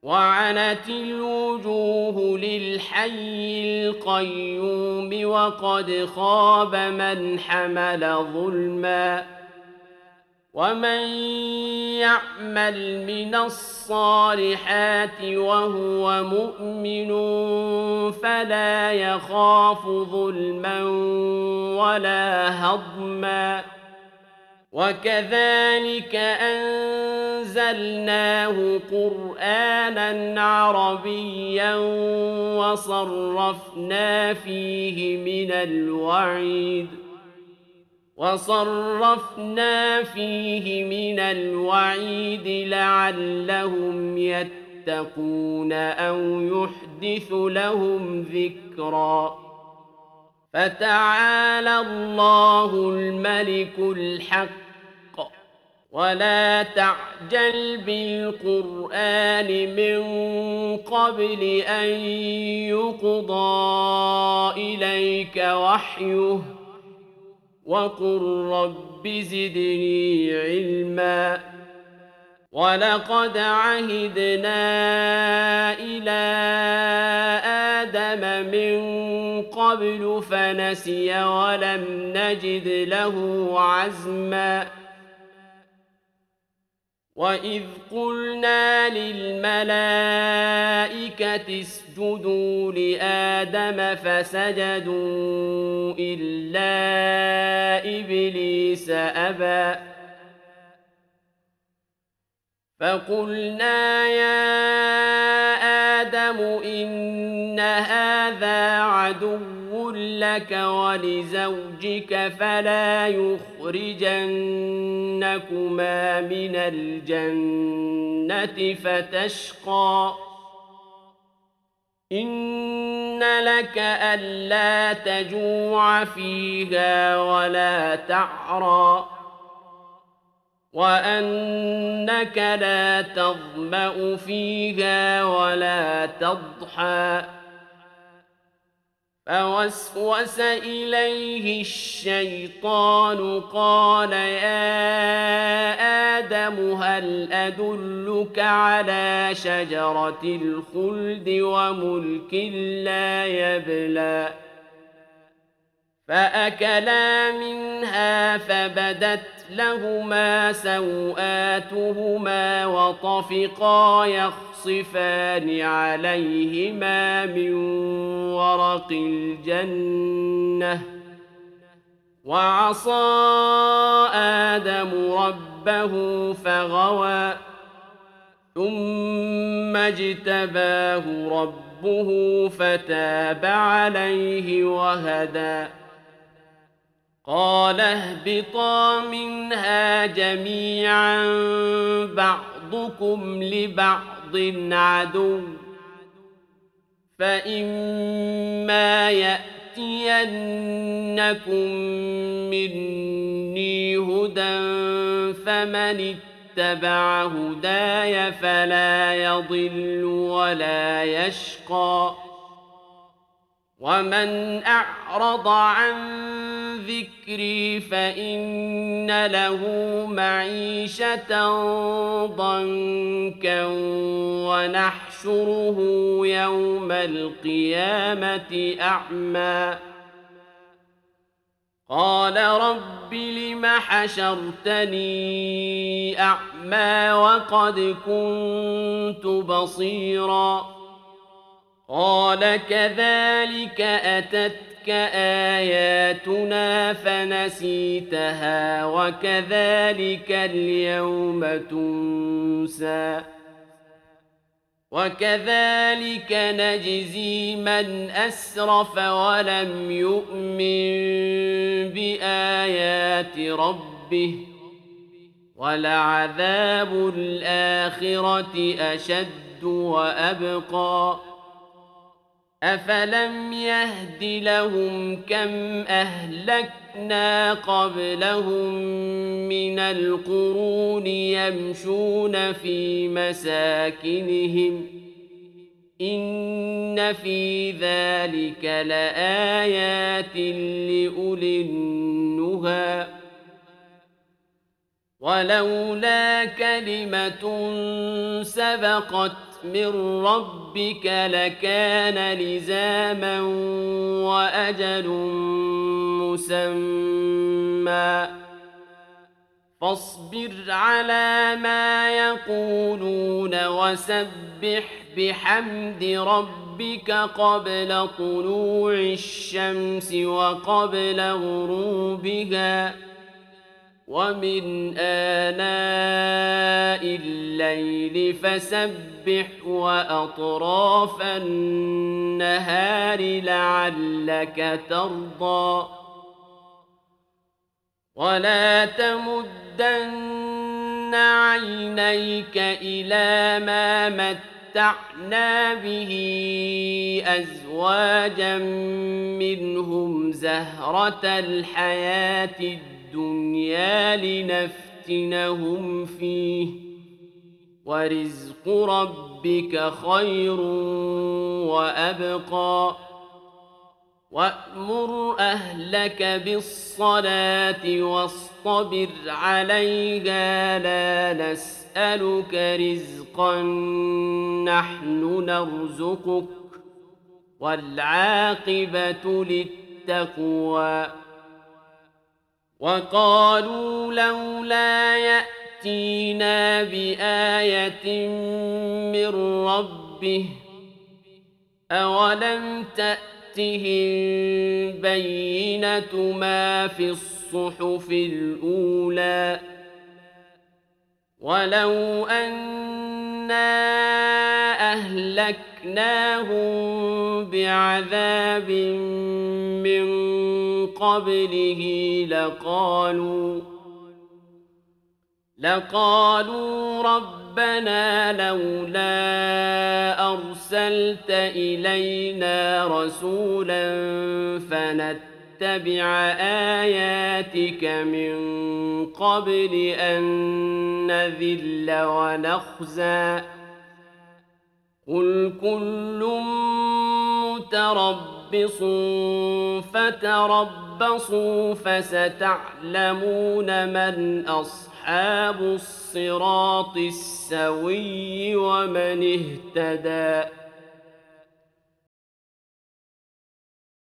وعنت الوجوه للحي القيوم وقد خاب من حمل ظلما ومن يعمل من الصالحات وهو مؤمن فلا يخاف ظلما ولا هضما وكذلك أنزلناه قرآنا عربيا وصرفنا فيه من الوعيد لعلهم يتقون أو يحدث لهم ذكرا فتعالى الله الملك الحق ولا تعجل بالقرآن من قبل أن يقضى إليك وحيه وقل رب زدني علما ولقد عهدنا إلى آدم من قبل فنسي ولم نجد له عزما وإذ قلنا للملائكة اسجدوا لآدم فسجدوا إلا إبليس أبى فقلنا يا آدم إن هذا عدو لك ولزوجك فلا يخرجنكما من الجنة فتشقى إن لك ألا تجوع فيها ولا تعرى وأنك لا تظمأ فيها ولا تضحى فوسوس إليه الشيطان قال يا آدم هل أدلك على شجرة الخلد وملك لا يبلى فأكلا منها فبدت لهما سوآتهما وطفقا يخصفان عليهما من ورق الجنة وعصى آدم ربه فغوى ثم اجتباه ربه فتاب عليه وهدى قال اهبطا منها جميعا بعضكم لبعض عدو فإما يأتينكم مني هدى فمن اتبع هداي فلا يضل ولا يشقى ومن أعرض عن ذكري فإن له معيشة ضنكا ونحشره يوم القيامة أعمى قال رب لم حشرتني أعمى وقد كنت بصيرا قال كذلك أتتك آياتنا فنسيتها وكذلك اليوم تنسى وكذلك نجزي من أسرف ولم يؤمن بآيات ربه ولعذاب الآخرة أشد وأبقى أفلم يهد لهم كم أهلكنا قبلهم من القرون يمشون في مساكنهم إن في ذلك لآيات لأولي النهى ولولا كلمة سبقت من ربك لكان لزاما وأجل مسمى فاصبر على ما يقولون وسبح بحمد ربك قبل طلوع الشمس وقبل غروبها ومن آناء الليل فسبح وأطراف النهار لعلك ترضى ولا تمدن عينيك إلى ما متعنا به أزواجا منهم زهرة الحياة الدنيا لنفتنهم فيه ورزق ربك خير وأبقى وأمر أهلك بالصلاة واصطبر عليها لا نسألك رزقا نحن نرزقك والعاقبة للتقوى وقالوا لولا يأتينا بآية من ربه أولم تأتهم بينة ما في الصحف الأولى ولو أنا أهلكناهم بعذاب من قبله لقالوا ربنا لولا أرسلت إلينا رسولا فنتبع آياتك من قبل أن نذل ونخزى قل كل متربص فتربصوا فستعلمون من أصحاب الصراط السوي ومن اهتدى